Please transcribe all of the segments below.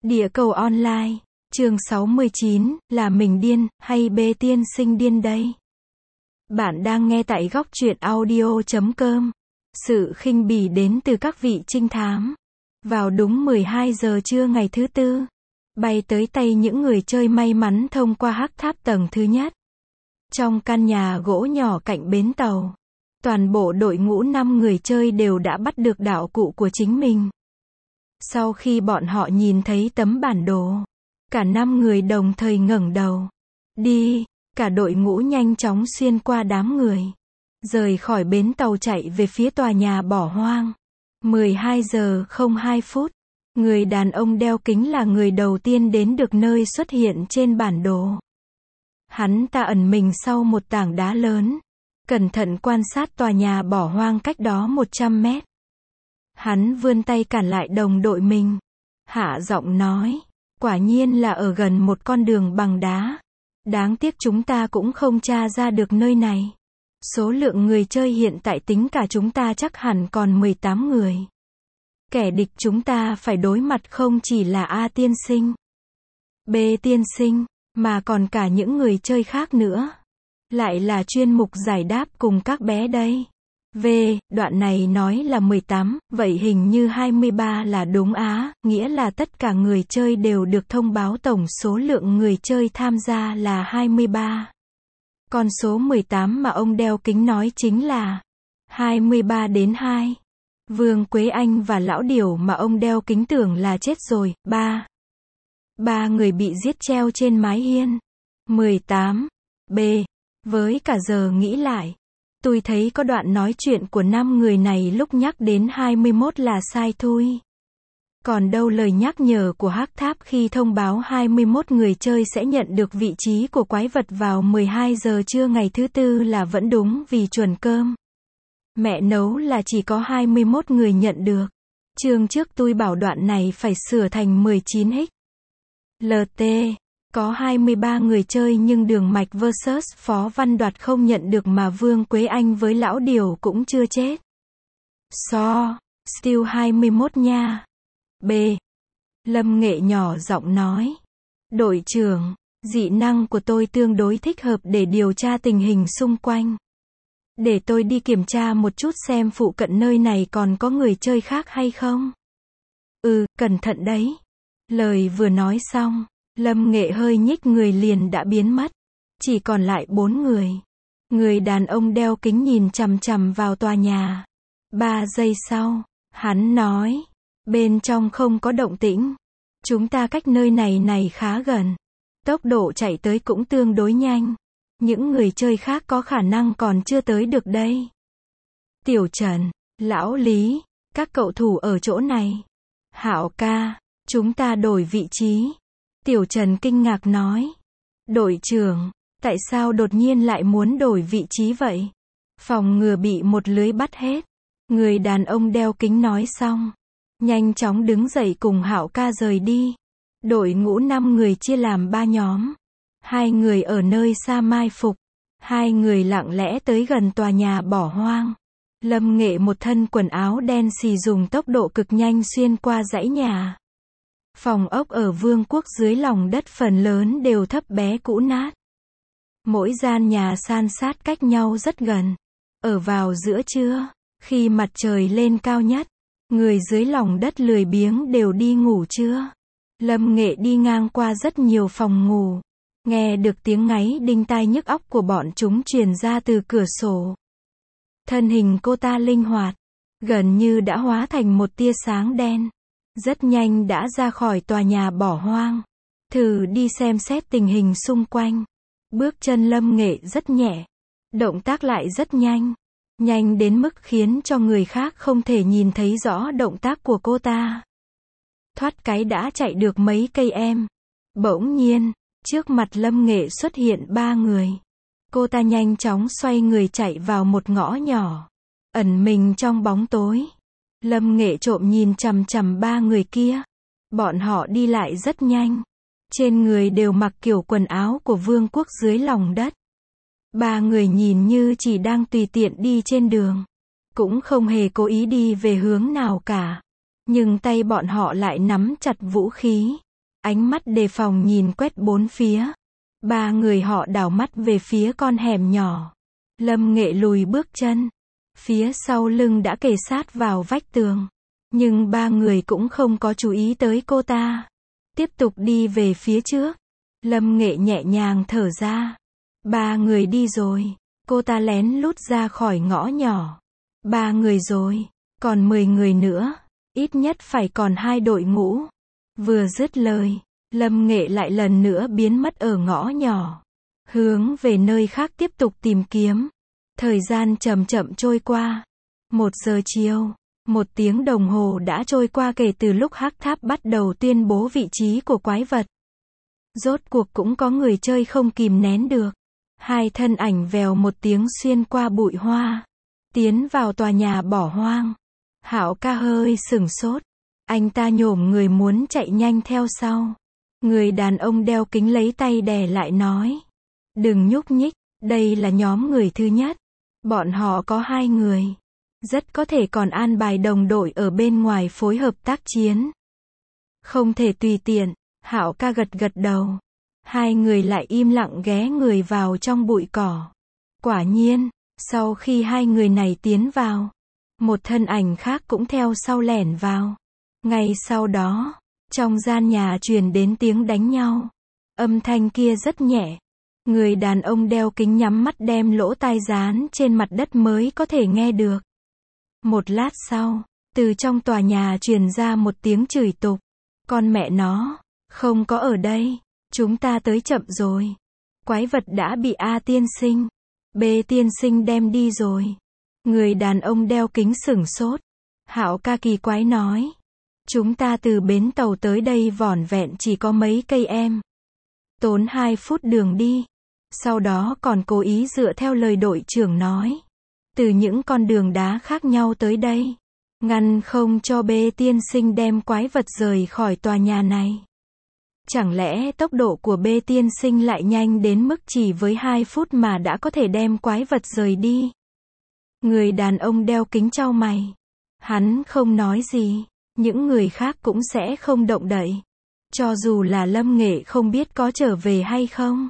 Địa cầu online, chương 69, là mình điên, hay B tiên sinh điên đây? Bạn đang nghe tại góc truyện audio.com. Sự khinh bỉ đến từ các vị trinh thám. Vào đúng 12 giờ trưa ngày thứ Tư, bay tới tay những người chơi may mắn thông qua hắc tháp tầng thứ nhất. Trong căn nhà gỗ nhỏ cạnh bến tàu, toàn bộ đội ngũ 5 người chơi đều đã bắt được đạo cụ của chính mình. Sau khi bọn họ nhìn thấy tấm bản đồ, cả 5 người đồng thời ngẩng đầu. Đi, cả đội ngũ nhanh chóng xuyên qua đám người, rời khỏi bến tàu chạy về phía tòa nhà bỏ hoang. 12 giờ 02 phút, người đàn ông đeo kính là người đầu tiên đến được nơi xuất hiện trên bản đồ. Hắn ta ẩn mình sau một tảng đá lớn, cẩn thận quan sát tòa nhà bỏ hoang cách đó 100 mét. Hắn vươn tay cản lại đồng đội mình, hạ giọng nói, quả nhiên là ở gần một con đường bằng đá. Đáng tiếc chúng ta cũng không tra ra được nơi này. Số lượng người chơi hiện tại tính cả chúng ta chắc hẳn còn 18 người. Kẻ địch chúng ta phải đối mặt không chỉ là A tiên sinh, B tiên sinh, mà còn cả những người chơi khác nữa. Lại là chuyên mục giải đáp cùng các bé đây. V, đoạn này nói là 18, vậy hình như 23 là đúng á, nghĩa là tất cả người chơi đều được thông báo tổng số lượng người chơi tham gia là 23. Con số 18 mà ông đeo kính nói chính là 23 đến 2. Vương Quế Anh và Lão Điểu mà ông đeo kính tưởng là chết rồi, 3. 3 người bị giết treo trên mái hiên. 18. B. Với cả giờ nghĩ lại, tôi thấy có đoạn nói chuyện của 5 người này lúc nhắc đến 21 là sai thôi. Còn đâu lời nhắc nhở của hắc tháp khi thông báo 21 người chơi sẽ nhận được vị trí của quái vật vào 12 giờ trưa ngày thứ Tư là vẫn đúng vì chuẩn cơm. Mẹ nấu là chỉ có 21 người nhận được. Chương trước tôi bảo đoạn này phải sửa thành 19x. LT. Có 23 người chơi nhưng Đường Mạch vs Phó Văn Đoạt không nhận được mà Vương Quế Anh với Lão Điểu cũng chưa chết. Still 21 nha. B. Lâm Nghệ nhỏ giọng nói. Đội trưởng, dị năng của tôi tương đối thích hợp để điều tra tình hình xung quanh. Để tôi đi kiểm tra một chút xem phụ cận nơi này còn có người chơi khác hay không. Cẩn thận đấy. Lời vừa nói xong, Lâm Nghệ hơi nhích người liền đã biến mất. Chỉ còn lại 4 người. Người đàn ông đeo kính nhìn chằm chằm vào tòa nhà. 3 giây sau, hắn nói, bên trong không có động tĩnh. Chúng ta cách nơi này khá gần. Tốc độ chạy tới cũng tương đối nhanh. Những người chơi khác có khả năng còn chưa tới được đây. Tiểu Trần, Lão Lý, các cậu thủ ở chỗ này. Hạo ca, chúng ta đổi vị trí. Tiểu Trần kinh ngạc nói. Đội trưởng, tại sao đột nhiên lại muốn đổi vị trí vậy? Phòng ngừa bị một lưới bắt hết. Người đàn ông đeo kính nói xong, nhanh chóng đứng dậy cùng Hạo ca rời đi. Đội ngũ 5 người chia làm 3 nhóm. 2 người ở nơi xa mai phục. 2 người lặng lẽ tới gần tòa nhà bỏ hoang. Lâm Nghệ một thân quần áo đen xì dùng tốc độ cực nhanh xuyên qua dãy nhà. Phòng ốc ở vương quốc dưới lòng đất phần lớn đều thấp bé cũ nát. Mỗi gian nhà san sát cách nhau rất gần. Ở vào giữa trưa, khi mặt trời lên cao nhất, người dưới lòng đất lười biếng đều đi ngủ trưa. Lâm Nghệ đi ngang qua rất nhiều phòng ngủ, nghe được tiếng ngáy đinh tai nhức óc của bọn chúng truyền ra từ cửa sổ. Thân hình cô ta linh hoạt, gần như đã hóa thành một tia sáng đen. Rất nhanh đã ra khỏi tòa nhà bỏ hoang. Thử đi xem xét tình hình xung quanh. Bước chân Lâm Nghệ rất nhẹ. Động tác lại rất nhanh. Nhanh đến mức khiến cho người khác không thể nhìn thấy rõ động tác của cô ta. Thoát cái đã chạy được mấy cây em. Bỗng nhiên, trước mặt Lâm Nghệ xuất hiện 3 người. Cô ta nhanh chóng xoay người chạy vào một ngõ nhỏ. Ẩn mình trong bóng tối. Lâm Nghệ trộm nhìn chằm chằm 3 người kia. Bọn họ đi lại rất nhanh. Trên người đều mặc kiểu quần áo của vương quốc dưới lòng đất. 3 người nhìn như chỉ đang tùy tiện đi trên đường. Cũng không hề cố ý đi về hướng nào cả. Nhưng tay bọn họ lại nắm chặt vũ khí. Ánh mắt đề phòng nhìn quét bốn phía. Ba người họ đảo mắt về phía con hẻm nhỏ. Lâm Nghệ lùi bước chân. Phía sau lưng đã kề sát vào vách tường. Nhưng ba người cũng không có chú ý tới cô ta. Tiếp tục đi về phía trước. Lâm Nghệ nhẹ nhàng thở ra. Ba người đi rồi. Cô ta lén lút ra khỏi ngõ nhỏ. Ba người rồi. Còn 10 người nữa. Ít nhất phải còn 2 đội ngũ. Vừa dứt lời, Lâm Nghệ lại lần nữa biến mất ở ngõ nhỏ. Hướng về nơi khác tiếp tục tìm kiếm. Thời gian chậm chậm trôi qua. 1 giờ chiều. 1 tiếng đồng hồ đã trôi qua kể từ lúc Hắc Tháp bắt đầu tuyên bố vị trí của quái vật. Rốt cuộc cũng có người chơi không kìm nén được. 2 thân ảnh vèo một tiếng xuyên qua bụi hoa. Tiến vào tòa nhà bỏ hoang. Hạo ca hơi sửng sốt. Anh ta nhổm người muốn chạy nhanh theo sau. Người đàn ông đeo kính lấy tay đè lại nói. Đừng nhúc nhích, đây là nhóm người thứ nhất. Bọn họ có 2 người. Rất có thể còn an bài đồng đội ở bên ngoài phối hợp tác chiến. Không thể tùy tiện, Hạo ca gật gật đầu. 2 người lại im lặng ghé người vào trong bụi cỏ. Quả nhiên, sau khi 2 người này tiến vào, một thân ảnh khác cũng theo sau lẻn vào. Ngay sau đó, trong gian nhà truyền đến tiếng đánh nhau. Âm thanh kia rất nhẹ. Người đàn ông đeo kính nhắm mắt đem lỗ tai dán trên mặt đất mới có thể nghe được. Một lát sau, từ trong tòa nhà truyền ra một tiếng chửi tục. Con mẹ nó, không có ở đây, chúng ta tới chậm rồi. Quái vật đã bị A tiên sinh, B tiên sinh đem đi rồi. Người đàn ông đeo kính sửng sốt. Hạo ca kỳ quái nói. Chúng ta từ bến tàu tới đây vỏn vẹn chỉ có mấy cây em. Tốn 2 phút đường đi. Sau đó còn cố ý dựa theo lời đội trưởng nói. Từ những con đường đá khác nhau tới đây. Ngăn không cho B tiên sinh đem quái vật rời khỏi tòa nhà này. Chẳng lẽ tốc độ của B tiên sinh lại nhanh đến mức chỉ với 2 phút mà đã có thể đem quái vật rời đi? Người đàn ông đeo kính chau mày. Hắn không nói gì. Những người khác cũng sẽ không động đậy. Cho dù là Lâm Nghệ không biết có trở về hay không.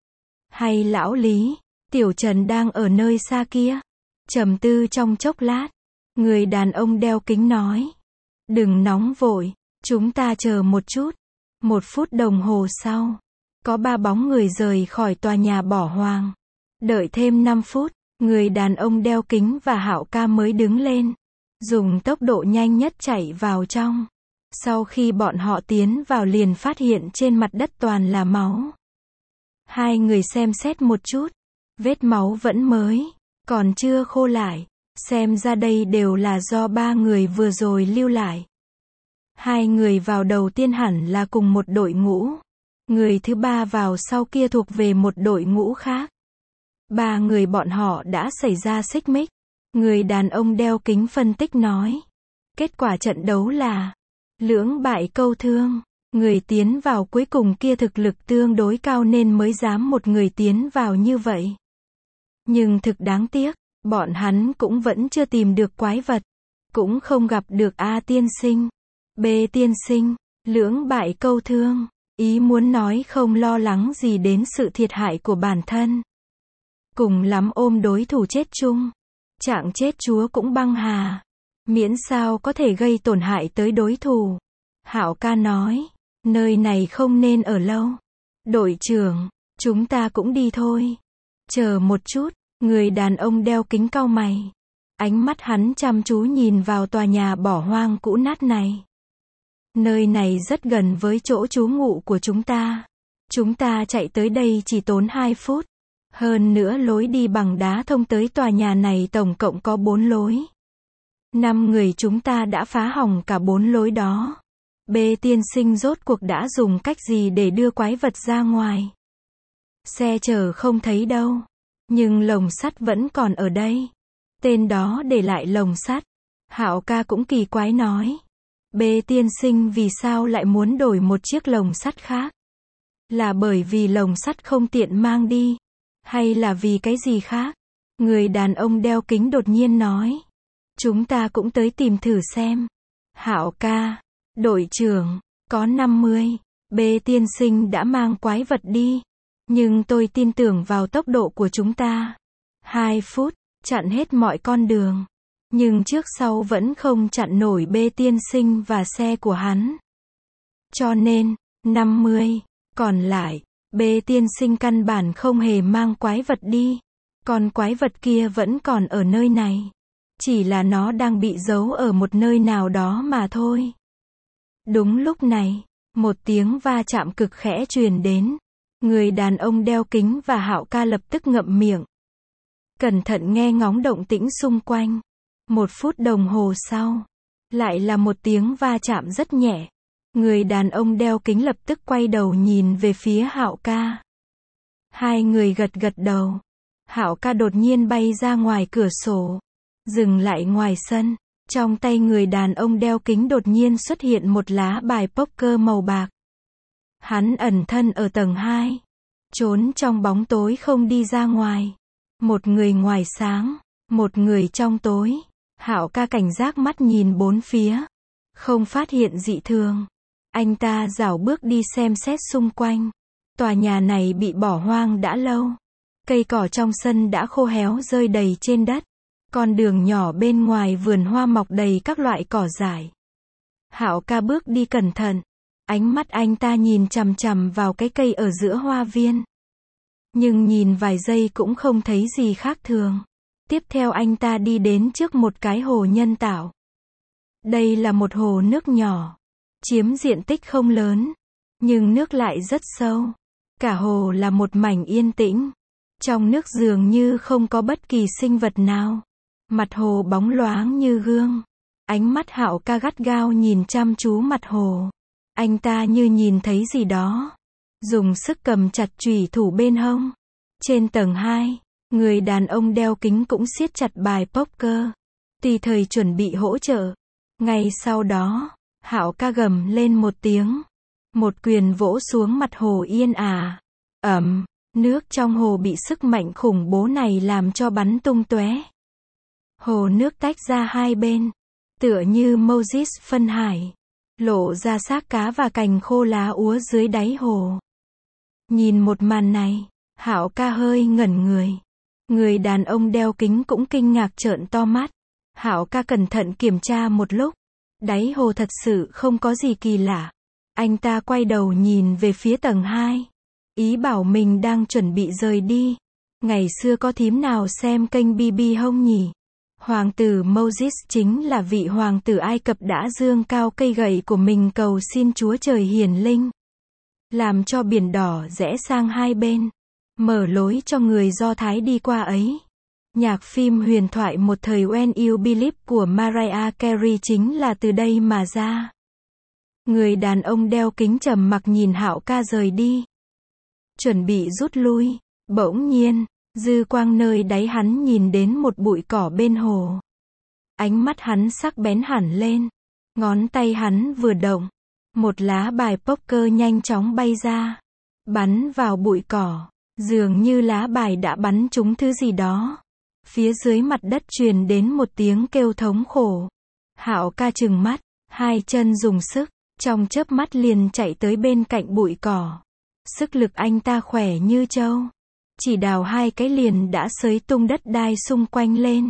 Hay lão Lý, Tiểu Trần đang ở nơi xa kia. Trầm tư trong chốc lát. Người đàn ông đeo kính nói. Đừng nóng vội, chúng ta chờ một chút. 1 phút đồng hồ sau, có 3 bóng người rời khỏi tòa nhà bỏ hoang. Đợi thêm 5 phút, người đàn ông đeo kính và Hạo ca mới đứng lên. Dùng tốc độ nhanh nhất chạy vào trong. Sau khi bọn họ tiến vào liền phát hiện trên mặt đất toàn là máu. 2 người xem xét một chút. Vết máu vẫn mới, còn chưa khô lại. Xem ra đây đều là do 3 người vừa rồi lưu lại. 2 người vào đầu tiên hẳn là cùng một đội ngũ. Người thứ 3 vào sau kia thuộc về một đội ngũ khác. 3 người bọn họ đã xảy ra xích mích. Người đàn ông đeo kính phân tích nói. Kết quả trận đấu là lưỡng bại câu thương. Người tiến vào cuối cùng kia thực lực tương đối cao nên mới dám một người tiến vào như vậy. Nhưng thực đáng tiếc, bọn hắn cũng vẫn chưa tìm được quái vật. Cũng không gặp được A tiên sinh, B tiên sinh, lưỡng bại câu thương. Ý muốn nói không lo lắng gì đến sự thiệt hại của bản thân. Cùng lắm ôm đối thủ chết chung. Trạng chết chúa cũng băng hà. Miễn sao có thể gây tổn hại tới đối thủ. Hạo ca nói. Nơi này không nên ở lâu. Đội trưởng, chúng ta cũng đi thôi. Chờ một chút, người đàn ông đeo kính cau mày. Ánh mắt hắn chăm chú nhìn vào tòa nhà bỏ hoang cũ nát này. Nơi này rất gần với chỗ trú ngụ của chúng ta. Chúng ta chạy tới đây chỉ tốn 2 phút. Hơn nữa lối đi bằng đá thông tới tòa nhà này tổng cộng có 4 lối. 5 người chúng ta đã phá hỏng cả 4 lối đó. B tiên sinh rốt cuộc đã dùng cách gì để đưa quái vật ra ngoài? Xe chở không thấy đâu. Nhưng lồng sắt vẫn còn ở đây. Tên đó để lại lồng sắt. Hạo ca cũng kỳ quái nói. B tiên sinh vì sao lại muốn đổi một chiếc lồng sắt khác? Là bởi vì lồng sắt không tiện mang đi? Hay là vì cái gì khác? Người đàn ông đeo kính đột nhiên nói. Chúng ta cũng tới tìm thử xem. Hạo ca, đội trưởng, có 50, B tiên sinh đã mang quái vật đi. Nhưng tôi tin tưởng vào tốc độ của chúng ta. 2 phút, chặn hết mọi con đường. Nhưng trước sau vẫn không chặn nổi B tiên sinh và xe của hắn. Cho nên, 50, còn lại, B tiên sinh căn bản không hề mang quái vật đi. Còn quái vật kia vẫn còn ở nơi này. Chỉ là nó đang bị giấu ở một nơi nào đó mà thôi. Đúng lúc này, một tiếng va chạm cực khẽ truyền đến. Người đàn ông đeo kính và Hạo ca lập tức ngậm miệng. Cẩn thận nghe ngóng động tĩnh xung quanh. 1 phút đồng hồ sau, lại là một tiếng va chạm rất nhẹ. Người đàn ông đeo kính lập tức quay đầu nhìn về phía Hạo ca. Hai người gật gật đầu. Hạo ca đột nhiên bay ra ngoài cửa sổ, dừng lại ngoài sân. Trong tay người đàn ông đeo kính đột nhiên xuất hiện một lá bài poker màu bạc. Hắn ẩn thân ở tầng 2, trốn trong bóng tối không đi ra ngoài. Một người ngoài sáng, một người trong tối. Hạo ca cảnh giác mắt nhìn bốn phía, không phát hiện dị thường. Anh ta rảo bước đi xem xét xung quanh. Tòa nhà này bị bỏ hoang đã lâu. Cây cỏ trong sân đã khô héo rơi đầy trên đất. Con đường nhỏ bên ngoài vườn hoa mọc đầy các loại cỏ dại. Hạo ca bước đi cẩn thận. Ánh mắt anh ta nhìn chằm chằm vào cái cây ở giữa hoa viên. Nhưng nhìn vài giây cũng không thấy gì khác thường. Tiếp theo anh ta đi đến trước một cái hồ nhân tạo. Đây là một hồ nước nhỏ, chiếm diện tích không lớn, nhưng nước lại rất sâu. Cả hồ là một mảnh yên tĩnh. Trong nước dường như không có bất kỳ sinh vật nào. Mặt hồ bóng loáng như gương. Ánh mắt Hạo ca gắt gao nhìn chăm chú mặt hồ. Anh ta như nhìn thấy gì đó. Dùng sức cầm chặt chùy thủ bên hông. Trên tầng 2, người đàn ông đeo kính cũng siết chặt bài poker. Tùy thời chuẩn bị hỗ trợ. Ngay sau đó, Hạo ca gầm lên một tiếng. Một quyền vỗ xuống mặt hồ yên ả. Ầm, nước trong hồ bị sức mạnh khủng bố này làm cho bắn tung tóe. Hồ nước tách ra hai bên, tựa như Moses phân hải, lộ ra xác cá và cành khô lá úa dưới đáy hồ. Nhìn một màn này, Hạo ca hơi ngẩn người. Người đàn ông đeo kính cũng kinh ngạc trợn to mắt. Hạo ca cẩn thận kiểm tra một lúc. Đáy hồ thật sự không có gì kỳ lạ. Anh ta quay đầu nhìn về phía tầng 2. Ý bảo mình đang chuẩn bị rời đi. Ngày xưa có thím nào xem kênh BB không nhỉ? Hoàng tử Moses chính là vị hoàng tử Ai Cập đã giương cao cây gậy của mình cầu xin Chúa Trời hiển linh. Làm cho biển đỏ rẽ sang hai bên. Mở lối cho người Do Thái đi qua ấy. Nhạc phim huyền thoại một thời When You Believe của Mariah Carey chính là từ đây mà ra. Người đàn ông đeo kính trầm mặc nhìn Hạo ca rời đi. Chuẩn bị rút lui. Bỗng nhiên, dư quang nơi đáy hắn nhìn đến một bụi cỏ bên hồ. Ánh mắt hắn sắc bén hẳn lên. Ngón tay hắn vừa động. Một lá bài poker nhanh chóng bay ra. Bắn vào bụi cỏ. Dường như lá bài đã bắn trúng thứ gì đó. Phía dưới mặt đất truyền đến một tiếng kêu thống khổ. Hạo ca trừng mắt, hai chân dùng sức, trong chớp mắt liền chạy tới bên cạnh bụi cỏ. Sức lực anh ta khỏe như trâu. Chỉ đào hai cái liền đã xới tung đất đai xung quanh lên.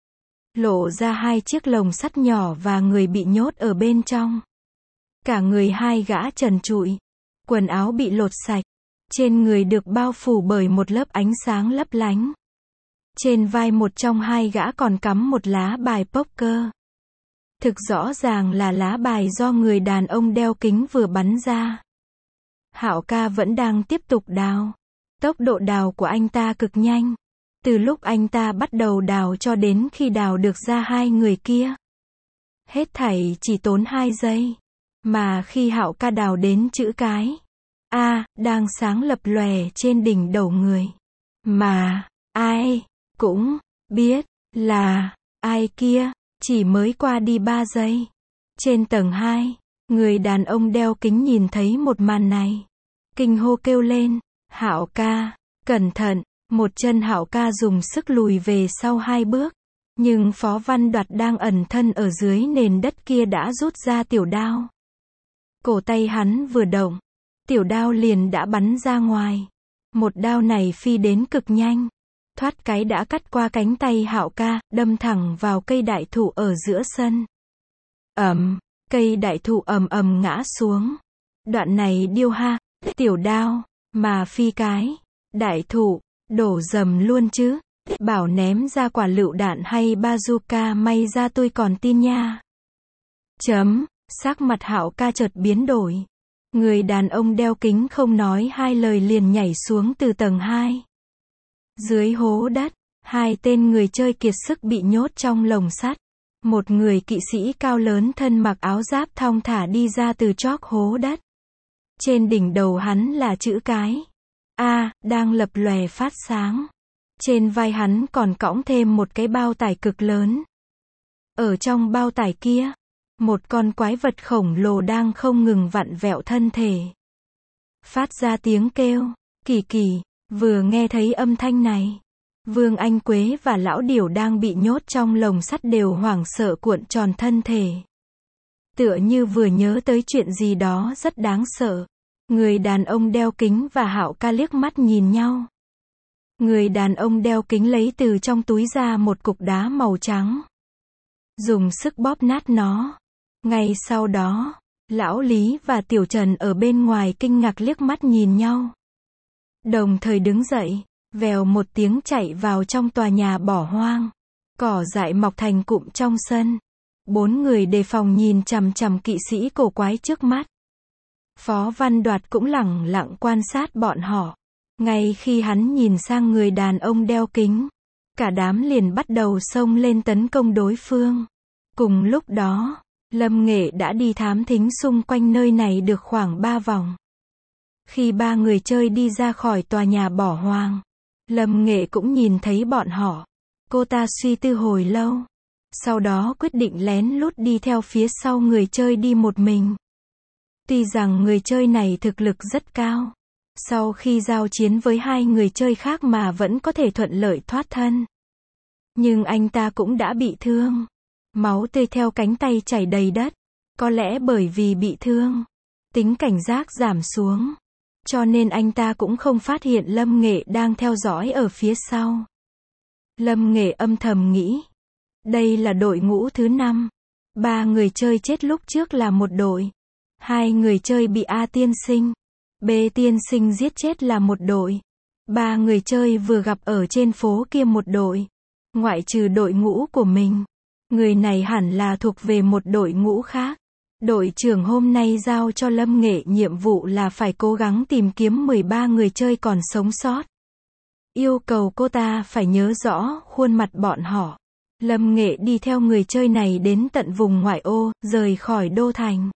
Lộ ra hai chiếc lồng sắt nhỏ và người bị nhốt ở bên trong. Cả người hai gã trần trụi. Quần áo bị lột sạch. Trên người được bao phủ bởi một lớp ánh sáng lấp lánh. Trên vai một trong hai gã còn cắm một lá bài poker. Thực rõ ràng là lá bài do người đàn ông đeo kính vừa bắn ra. Hạo ca vẫn đang tiếp tục đào. Tốc độ đào của anh ta cực nhanh. Từ lúc anh ta bắt đầu đào cho đến khi đào được ra hai người kia. Hết thảy chỉ tốn 2 giây. Mà khi Hạo ca đào đến chữ cái A, đang sáng lập lòe trên đỉnh đầu người. Mà, ai cũng biết là ai kia, chỉ mới qua đi 3 giây. Trên tầng 2, người đàn ông đeo kính nhìn thấy một màn này. Kinh hô kêu lên, Hạo ca, cẩn thận. Một chân Hạo ca dùng sức lùi về sau 2 bước. Nhưng Phó Văn Đoạt đang ẩn thân ở dưới nền đất kia đã rút ra tiểu đao. Cổ tay hắn vừa động, tiểu đao liền đã bắn ra ngoài. Một đao này phi đến cực nhanh, thoát cái đã cắt qua cánh tay Hạo ca, đâm thẳng vào cây đại thụ ở giữa sân. Cây đại thụ ầm ầm ngã xuống. Đoạn này điêu ha, tiểu đao, mà phi cái đại thụ, đổ rầm luôn chứ. Bảo ném ra quả lựu đạn hay bazooka may ra tôi còn tin nha. Sắc mặt Hạo ca chợt biến đổi. Người đàn ông đeo kính không nói hai lời liền nhảy xuống từ tầng 2. Dưới hố đất, hai tên người chơi kiệt sức bị nhốt trong lồng sắt. Một người kỵ sĩ cao lớn thân mặc áo giáp thong thả đi ra từ chóp hố đất. Trên đỉnh đầu hắn là chữ cái A, đang lập lòe phát sáng. Trên vai hắn còn cõng thêm một cái bao tải cực lớn. Ở trong bao tải kia, một con quái vật khổng lồ đang không ngừng vặn vẹo thân thể. Phát ra tiếng kêu, kỳ kỳ. Vừa nghe thấy âm thanh này, Vương Anh Quế và lão điểu đang bị nhốt trong lồng sắt đều hoảng sợ cuộn tròn thân thể. Tựa như vừa nhớ tới chuyện gì đó rất đáng sợ. Người đàn ông đeo kính và Hạo ca liếc mắt nhìn nhau. Người đàn ông đeo kính lấy từ trong túi ra một cục đá màu trắng. Dùng sức bóp nát nó. Ngay sau đó, lão Lý và Tiểu Trần ở bên ngoài kinh ngạc liếc mắt nhìn nhau. Đồng thời đứng dậy, vèo một tiếng chạy vào trong tòa nhà bỏ hoang. Cỏ dại mọc thành cụm trong sân. 4 người đề phòng nhìn chằm chằm kỵ sĩ cổ quái trước mắt. Phó Văn Đoạt cũng lẳng lặng quan sát bọn họ. Ngay khi hắn nhìn sang người đàn ông đeo kính, cả đám liền bắt đầu xông lên tấn công đối phương. Cùng lúc đó, Lâm Nghệ đã đi thám thính xung quanh nơi này được khoảng 3 vòng. Khi 3 người chơi đi ra khỏi tòa nhà bỏ hoang, Lâm Nghệ cũng nhìn thấy bọn họ. Cô ta suy tư hồi lâu, sau đó quyết định lén lút đi theo phía sau người chơi đi một mình. Tuy rằng người chơi này thực lực rất cao, sau khi giao chiến với 2 người chơi khác mà vẫn có thể thuận lợi thoát thân. Nhưng anh ta cũng đã bị thương. Máu tươi theo cánh tay chảy đầy đất. Có lẽ bởi vì bị thương, tính cảnh giác giảm xuống. Cho nên anh ta cũng không phát hiện Lâm Nghệ đang theo dõi ở phía sau. Lâm Nghệ âm thầm nghĩ. Đây là đội ngũ thứ 5. 3 người chơi chết lúc trước là một đội. 2 người chơi bị A tiên sinh, B tiên sinh giết chết là một đội. 3 người chơi vừa gặp ở trên phố kia một đội. Ngoại trừ đội ngũ của mình, người này hẳn là thuộc về một đội ngũ khác. Đội trưởng hôm nay giao cho Lâm Nghệ nhiệm vụ là phải cố gắng tìm kiếm 13 người chơi còn sống sót. Yêu cầu cô ta phải nhớ rõ khuôn mặt bọn họ. Lâm Nghệ đi theo người chơi này đến tận vùng ngoại ô, rời khỏi đô thành.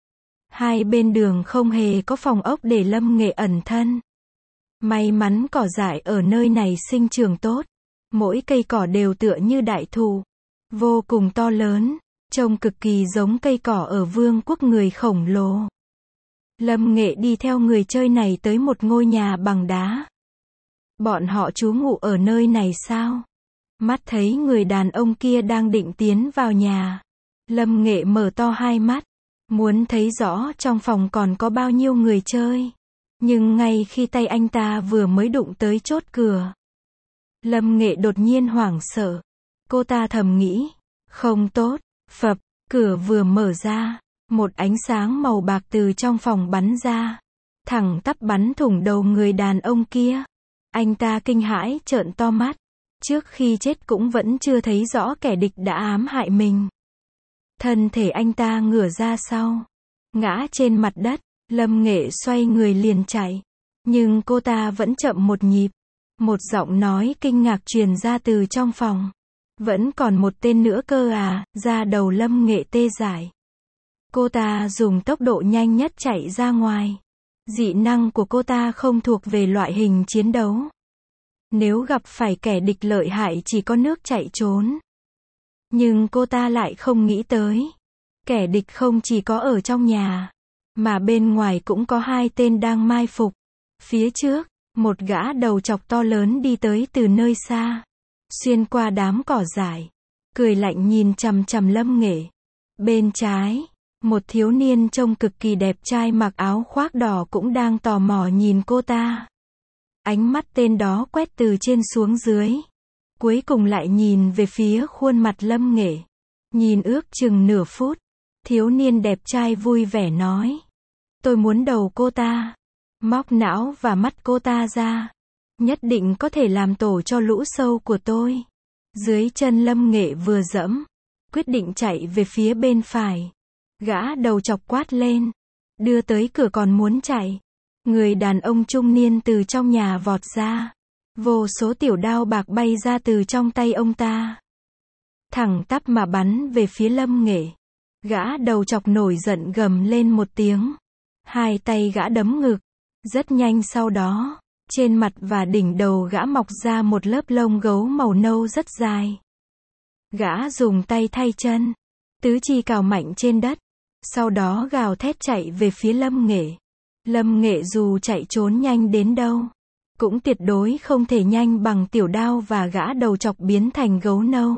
Hai bên đường không hề có phòng ốc để Lâm Nghệ ẩn thân. May mắn cỏ dại ở nơi này sinh trưởng tốt. Mỗi cây cỏ đều tựa như đại thụ, vô cùng to lớn, trông cực kỳ giống cây cỏ ở vương quốc người khổng lồ. Lâm Nghệ đi theo người chơi này tới một ngôi nhà bằng đá. Bọn họ trú ngụ ở nơi này sao? Mắt thấy người đàn ông kia đang định tiến vào nhà. Lâm Nghệ mở to hai mắt, muốn thấy rõ trong phòng còn có bao nhiêu người chơi. Nhưng ngay khi tay anh ta vừa mới đụng tới chốt cửa, Lâm Nghệ đột nhiên hoảng sợ. Cô ta thầm nghĩ, không tốt, phập, cửa vừa mở ra, một ánh sáng màu bạc từ trong phòng bắn ra, thẳng tắp bắn thủng đầu người đàn ông kia. Anh ta kinh hãi trợn to mắt, trước khi chết cũng vẫn chưa thấy rõ kẻ địch đã ám hại mình. Thân thể anh ta ngửa ra sau, ngã trên mặt đất. Lâm Nghệ xoay người liền chạy, nhưng cô ta vẫn chậm một nhịp. Một giọng nói kinh ngạc truyền ra từ trong phòng. Vẫn còn một tên nữa cơ à? Da đầu Lâm Nghệ tê dại. Cô ta dùng tốc độ nhanh nhất chạy ra ngoài. Dị năng của cô ta không thuộc về loại hình chiến đấu. Nếu gặp phải kẻ địch lợi hại chỉ có nước chạy trốn. Nhưng cô ta lại không nghĩ tới, kẻ địch không chỉ có ở trong nhà, mà bên ngoài cũng có 2 tên đang mai phục. Phía trước, một gã đầu chọc to lớn đi tới từ nơi xa, xuyên qua đám cỏ dại, cười lạnh nhìn chằm chằm Lâm Nghệ. Bên trái, Một thiếu niên trông cực kỳ đẹp trai mặc áo khoác đỏ cũng đang tò mò nhìn cô ta. Ánh mắt tên đó quét từ trên xuống dưới. Cuối cùng lại nhìn về phía khuôn mặt Lâm Nghệ. Nhìn ước chừng nửa phút. Thiếu niên đẹp trai vui vẻ nói. Tôi muốn đầu cô ta. Móc não và mắt cô ta ra. Nhất định có thể làm tổ cho lũ sâu của tôi. Dưới chân Lâm Nghệ vừa dẫm. Quyết định chạy về phía bên phải. Gã đầu chọc quát lên. Đưa tới cửa còn muốn chạy. Người đàn ông trung niên từ trong nhà vọt ra. Vô số tiểu đao bạc bay ra từ trong tay ông ta. Thẳng tắp mà bắn về phía Lâm Nghệ. Gã đầu chọc nổi giận gầm lên một tiếng. Hai tay gã đấm ngực. Rất nhanh sau đó, trên mặt và đỉnh đầu gã mọc ra một lớp lông gấu màu nâu rất dài. Gã dùng tay thay chân. Tứ chi cào mạnh trên đất. Sau đó gào thét chạy về phía Lâm Nghệ. Lâm Nghệ dù chạy trốn nhanh đến đâu, cũng tuyệt đối không thể nhanh bằng tiểu đao và gã đầu chọc biến thành gấu nâu.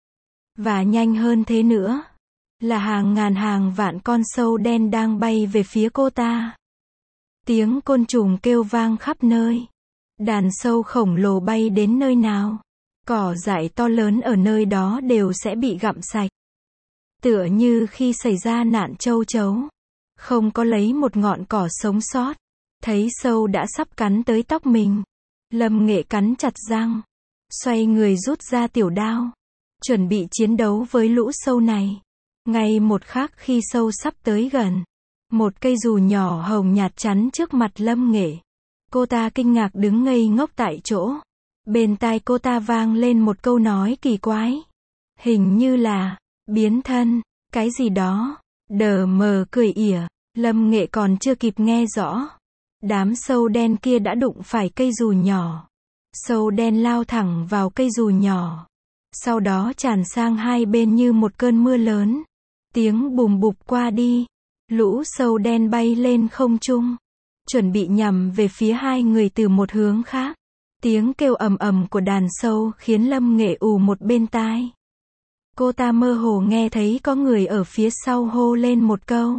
Và nhanh hơn thế nữa, là hàng ngàn hàng vạn con sâu đen đang bay về phía cô ta. Tiếng côn trùng kêu vang khắp nơi. Đàn sâu khổng lồ bay đến nơi nào, cỏ dại to lớn ở nơi đó đều sẽ bị gặm sạch. Tựa như khi xảy ra nạn châu chấu, không có lấy một ngọn cỏ sống sót. Thấy sâu đã sắp cắn tới tóc mình. Lâm Nghệ cắn chặt răng. Xoay người rút ra tiểu đao. Chuẩn bị chiến đấu với lũ sâu này. Ngay một khắc khi sâu sắp tới gần. Một cây dù nhỏ hồng nhạt chắn trước mặt Lâm Nghệ. Cô ta kinh ngạc đứng ngây ngốc tại chỗ. Bên tai cô ta vang lên một câu nói kỳ quái. Hình như là, biến thân, cái gì đó. Đờ mờ cười ỉa. Lâm Nghệ còn chưa kịp nghe rõ. Đám sâu đen kia đã đụng phải cây dù nhỏ. Sâu đen lao thẳng vào cây dù nhỏ. Sau đó tràn sang hai bên như một cơn mưa lớn. Tiếng bùm bụp qua đi. Lũ sâu đen bay lên không trung. Chuẩn bị nhằm về phía hai người từ một hướng khác. Tiếng kêu ầm ầm của đàn sâu khiến Lâm Nghệ ù một bên tai. Cô ta mơ hồ nghe thấy có người ở phía sau hô lên một câu.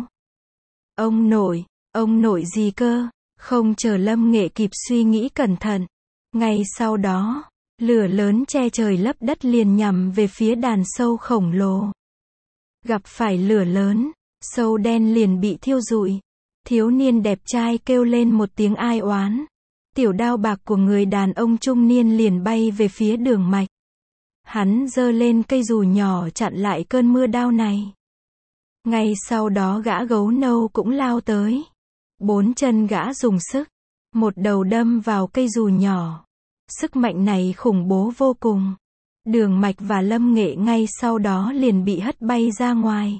Ông nội gì cơ? Không chờ Lâm Nghệ kịp suy nghĩ cẩn thận. Ngay sau đó, lửa lớn che trời lấp đất liền nhằm về phía đàn sâu khổng lồ. Gặp phải lửa lớn, sâu đen liền bị thiêu rụi. Thiếu niên đẹp trai kêu lên một tiếng ai oán. Tiểu đao bạc của người đàn ông trung niên liền bay về phía Đường Mạch. Hắn giơ lên cây dù nhỏ chặn lại cơn mưa đao này. Ngay sau đó gã gấu nâu cũng lao tới. Bốn chân gã dùng sức. Một đầu đâm vào cây dù nhỏ. Sức mạnh này khủng bố vô cùng. Đường Mạch và Lâm Nghệ ngay sau đó liền bị hất bay ra ngoài.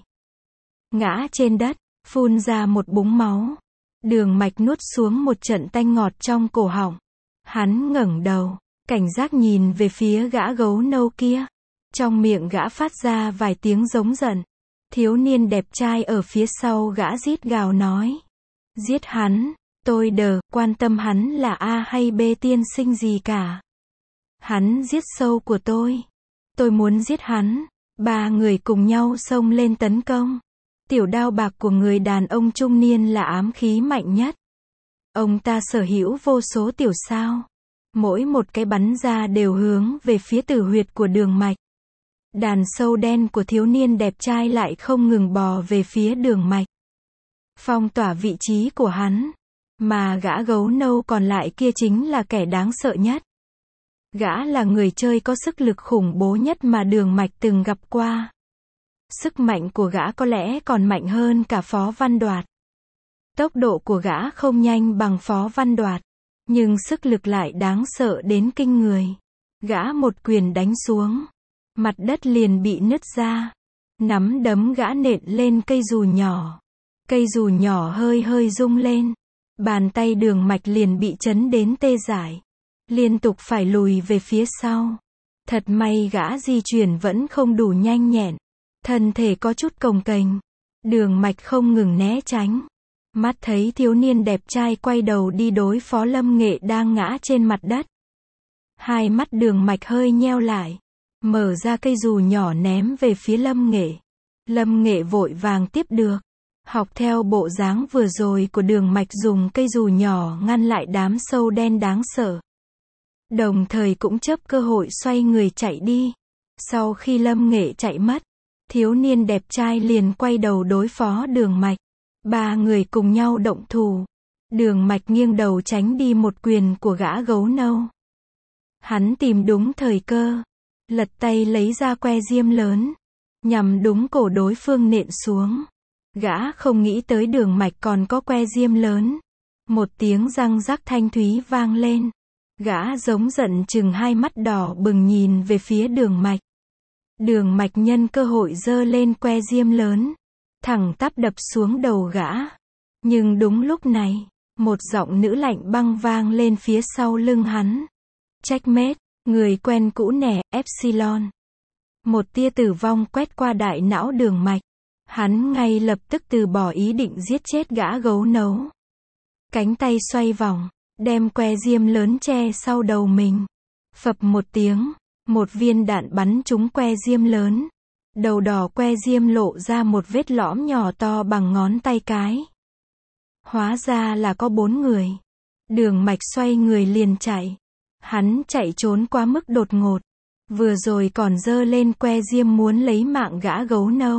Ngã trên đất, phun ra một búng máu. Đường Mạch nuốt xuống một trận tanh ngọt trong cổ họng. Hắn ngẩng đầu, cảnh giác nhìn về phía gã gấu nâu kia. Trong miệng gã phát ra vài tiếng giống giận. Thiếu niên đẹp trai ở phía sau gã rít gào nói. Giết hắn, tôi đờ, quan tâm hắn là A hay B tiên sinh gì cả. Hắn giết sâu của tôi. Tôi muốn giết hắn. Ba người cùng nhau xông lên tấn công. Tiểu đao bạc của người đàn ông trung niên là ám khí mạnh nhất. Ông ta sở hữu vô số tiểu sao. Mỗi một cái bắn ra đều hướng về phía tử huyệt của Đường Mạch. Đàn sâu đen của thiếu niên đẹp trai lại không ngừng bò về phía Đường Mạch. Phong tỏa vị trí của hắn. Mà gã gấu nâu còn lại kia chính là kẻ đáng sợ nhất. Gã là người chơi có sức lực khủng bố nhất mà Đường Mạch từng gặp qua. Sức mạnh của gã có lẽ còn mạnh hơn cả Phó Văn Đoạt. Tốc độ của gã không nhanh bằng Phó Văn Đoạt. Nhưng sức lực lại đáng sợ đến kinh người. Gã một quyền đánh xuống. Mặt đất liền bị nứt ra. Nắm đấm gã nện lên cây dù nhỏ. Cây dù nhỏ hơi hơi rung lên. Bàn tay Đường Mạch liền bị chấn đến tê dại. Liên tục phải lùi về phía sau. Thật may gã di chuyển vẫn không đủ nhanh nhẹn. Thân thể có chút cồng kềnh. Đường Mạch không ngừng né tránh. Mắt thấy thiếu niên đẹp trai quay đầu đi đối phó Lâm Nghệ đang ngã trên mặt đất. Hai mắt Đường Mạch hơi nheo lại. Mở ra cây dù nhỏ ném về phía Lâm Nghệ. Lâm Nghệ vội vàng tiếp được. Học theo bộ dáng vừa rồi của Đường Mạch dùng cây dù nhỏ ngăn lại đám sâu đen đáng sợ. Đồng thời cũng chớp cơ hội xoay người chạy đi. Sau khi Lâm Nghệ chạy mất, thiếu niên đẹp trai liền quay đầu đối phó Đường Mạch. Ba người cùng nhau động thủ. Đường Mạch nghiêng đầu tránh đi một quyền của gã gấu nâu. Hắn tìm đúng thời cơ, lật tay lấy ra que diêm lớn, nhằm đúng cổ đối phương nện xuống. Gã không nghĩ tới Đường Mạch còn có que diêm lớn. Một tiếng răng rắc thanh thúy vang lên. Gã giống giận chừng hai mắt đỏ bừng nhìn về phía Đường Mạch. Đường Mạch nhân cơ hội giơ lên que diêm lớn, thẳng tắp đập xuống đầu gã. Nhưng đúng lúc này, một giọng nữ lạnh băng vang lên phía sau lưng hắn. Checkmate, người quen cũ nè, Epsilon. Một tia tử vong quét qua đại não Đường Mạch. Hắn ngay lập tức từ bỏ ý định giết chết gã gấu nấu. Cánh tay xoay vòng, đem que diêm lớn che sau đầu mình. Phập một tiếng, một viên đạn bắn trúng que diêm lớn. Đầu đỏ que diêm lộ ra một vết lõm nhỏ to bằng ngón tay cái. Hóa ra là có 4 người. Đường Mạch xoay người liền chạy. Hắn chạy trốn quá mức đột ngột. Vừa rồi còn giơ lên que diêm muốn lấy mạng gã gấu nâu.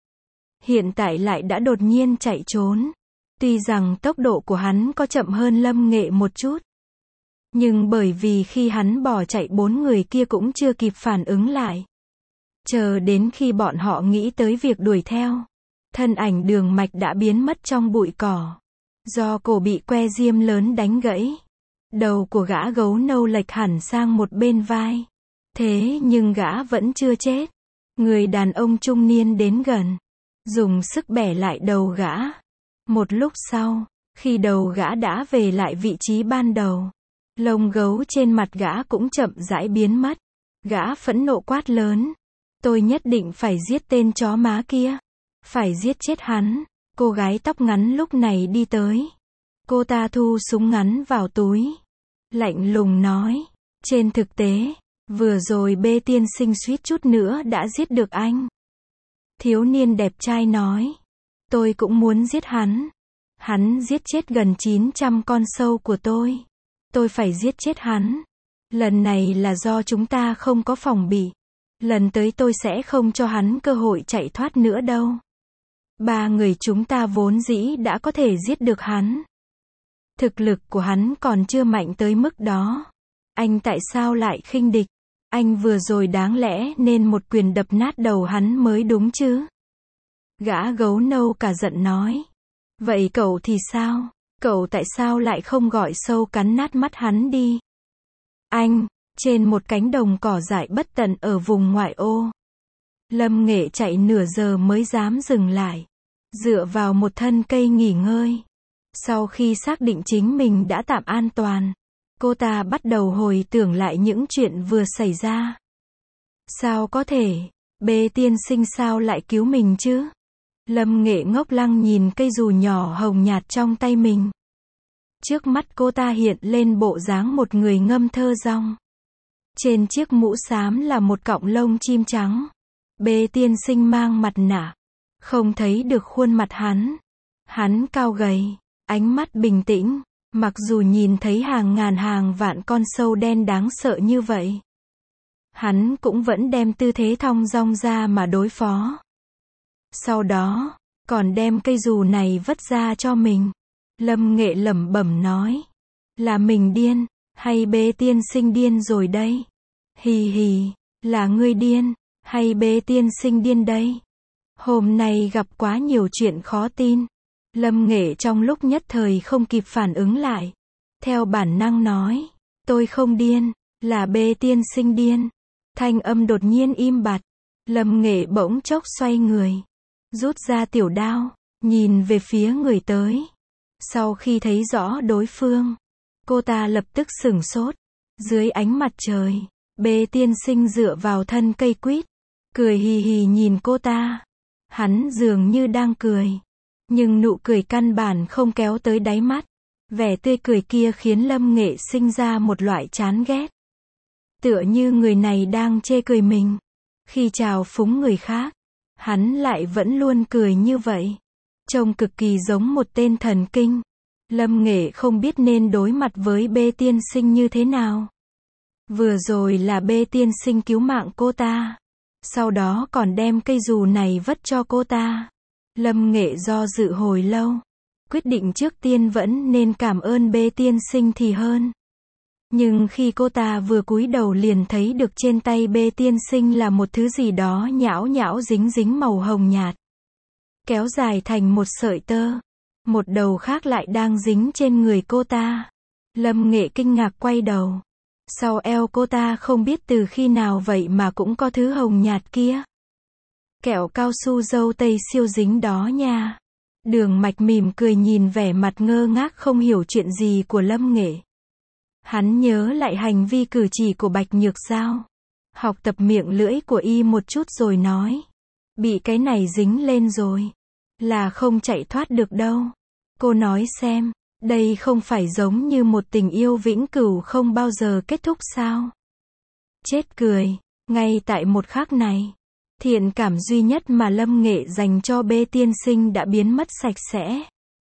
Hiện tại lại đã đột nhiên chạy trốn. Tuy rằng tốc độ của hắn có chậm hơn Lâm Nghệ một chút. Nhưng bởi vì khi hắn bỏ chạy 4 người kia cũng chưa kịp phản ứng lại. Chờ đến khi bọn họ nghĩ tới việc đuổi theo, thân ảnh Đường Mạch đã biến mất trong bụi cỏ. Do cổ bị que diêm lớn đánh gãy. Đầu của gã gấu nâu lệch hẳn sang một bên vai. Thế nhưng gã vẫn chưa chết. Người đàn ông trung niên đến gần, dùng sức bẻ lại đầu gã. Một lúc sau, khi đầu gã đã về lại vị trí ban đầu, lông gấu trên mặt gã cũng chậm rãi biến mất. Gã phẫn nộ quát lớn. Tôi nhất định phải giết tên chó má kia. Phải giết chết hắn. Cô gái tóc ngắn lúc này đi tới. Cô ta thu súng ngắn vào túi. Lạnh lùng nói. Trên thực tế, vừa rồi B tiên sinh suýt chút nữa đã giết được anh. Thiếu niên đẹp trai nói. Tôi cũng muốn giết hắn. Hắn giết chết gần 900 con sâu của tôi. Tôi phải giết chết hắn. Lần này là do chúng ta không có phòng bị. Lần tới tôi sẽ không cho hắn cơ hội chạy thoát nữa đâu. 3 người chúng ta vốn dĩ đã có thể giết được hắn. Thực lực của hắn còn chưa mạnh tới mức đó. Anh tại sao lại khinh địch? Anh vừa rồi đáng lẽ nên một quyền đập nát đầu hắn mới đúng chứ? Gã gấu nâu cả giận nói. Vậy cậu thì sao? Cậu tại sao lại không gọi sâu cắn nát mắt hắn đi? Anh, trên một cánh đồng cỏ dại bất tận ở vùng ngoại ô. Lâm Nghệ chạy nửa giờ mới dám dừng lại. Dựa vào một thân cây nghỉ ngơi. Sau khi xác định chính mình đã tạm an toàn, cô ta bắt đầu hồi tưởng lại những chuyện vừa xảy ra. Sao có thể? B tiên sinh sao lại cứu mình chứ? Lâm Nghệ ngốc lăng nhìn cây dù nhỏ hồng nhạt trong tay mình. Trước mắt cô ta hiện lên bộ dáng một người ngâm thơ rong. Trên chiếc mũ xám là một cọng lông chim trắng. B tiên sinh mang mặt nạ. Không thấy được khuôn mặt hắn. Hắn cao gầy, ánh mắt bình tĩnh. Mặc dù nhìn thấy hàng ngàn hàng vạn con sâu đen đáng sợ như vậy, hắn cũng vẫn đem tư thế thong dong ra mà đối phó. Sau đó, còn đem cây dù này vất ra cho mình. Lâm Nghệ lẩm bẩm nói. Là mình điên, hay B tiên sinh điên rồi đây? Hì hì, là ngươi điên, hay B tiên sinh điên đây? Hôm nay gặp quá nhiều chuyện khó tin. Lâm Nghệ trong lúc nhất thời không kịp phản ứng lại. Theo bản năng nói. Tôi không điên, là B tiên sinh điên. Thanh âm đột nhiên im bặt. Lâm Nghệ bỗng chốc xoay người. Rút ra tiểu đao, nhìn về phía người tới. Sau khi thấy rõ đối phương, cô ta lập tức sửng sốt. Dưới ánh mặt trời, B tiên sinh dựa vào thân cây quýt, cười hì hì nhìn cô ta. Hắn dường như đang cười, nhưng nụ cười căn bản không kéo tới đáy mắt. Vẻ tươi cười kia khiến Lâm Nghệ sinh ra một loại chán ghét. Tựa như người này đang chê cười mình. Khi chào phúng người khác, hắn lại vẫn luôn cười như vậy. trông cực kỳ giống một tên thần kinh. Lâm Nghệ không biết nên đối mặt với B tiên sinh như thế nào. Vừa rồi là B tiên sinh cứu mạng cô ta. Sau đó còn đem cây dù này vất cho cô ta. Lâm Nghệ do dự hồi lâu. Quyết định trước tiên vẫn nên cảm ơn B tiên sinh thì hơn. Nhưng khi cô ta vừa cúi đầu liền thấy được trên tay B tiên sinh là một thứ gì đó nhão nhão dính dính màu hồng nhạt. Kéo dài thành một sợi tơ. Một đầu khác lại đang dính trên người cô ta. Lâm Nghệ kinh ngạc quay đầu. Sau eo cô ta không biết từ khi nào vậy mà cũng có thứ hồng nhạt kia. Kẹo cao su dâu tây siêu dính đó nha. Đường Mạch mỉm cười nhìn vẻ mặt ngơ ngác không hiểu chuyện gì của Lâm Nghệ. Hắn nhớ lại hành vi cử chỉ của Bạch Nhược Giao. Học tập miệng lưỡi của y một chút rồi nói. Bị cái này dính lên rồi. Là không chạy thoát được đâu. Cô nói xem, đây không phải giống như một tình yêu vĩnh cửu không bao giờ kết thúc sao? Chết cười, ngay tại một khắc này. Thiện cảm duy nhất mà Lâm Nghệ dành cho B tiên sinh đã biến mất sạch sẽ.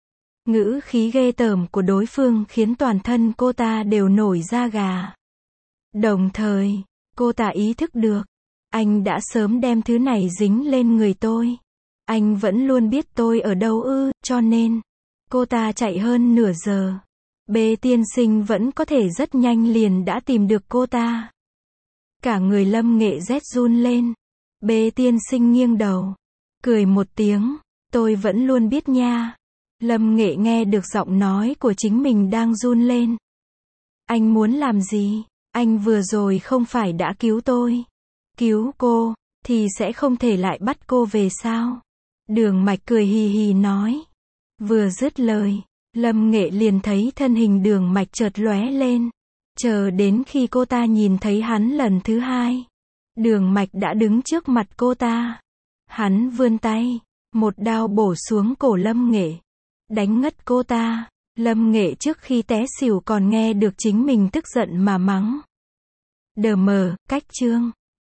Ngữ khí ghê tởm của đối phương khiến toàn thân cô ta đều nổi da gà. Đồng thời, cô ta ý thức được, anh đã sớm đem thứ này dính lên người tôi. Anh vẫn luôn biết tôi ở đâu ư, cho nên, cô ta chạy hơn nửa giờ. B tiên sinh vẫn có thể rất nhanh liền đã tìm được cô ta. Cả người Lâm Nghệ rét run lên. B tiên sinh nghiêng đầu, cười một tiếng, tôi vẫn luôn biết nha. Lâm Nghệ nghe được giọng nói của chính mình đang run lên. Anh muốn làm gì? Anh vừa rồi không phải đã cứu tôi. Cứu cô, thì sẽ không thể lại bắt cô về sao? Đường Mạch cười hì hì nói. Vừa dứt lời, Lâm Nghệ liền thấy thân hình Đường Mạch chợt lóe lên. Chờ đến khi cô ta nhìn thấy hắn lần thứ hai. Đường Mạch đã đứng trước mặt cô ta. Hắn vươn tay, một đao bổ xuống cổ Lâm Nghệ. Đánh ngất cô ta. Lâm Nghệ trước khi té xỉu còn nghe được chính mình tức giận mà mắng. Đờ mờ, cách chương.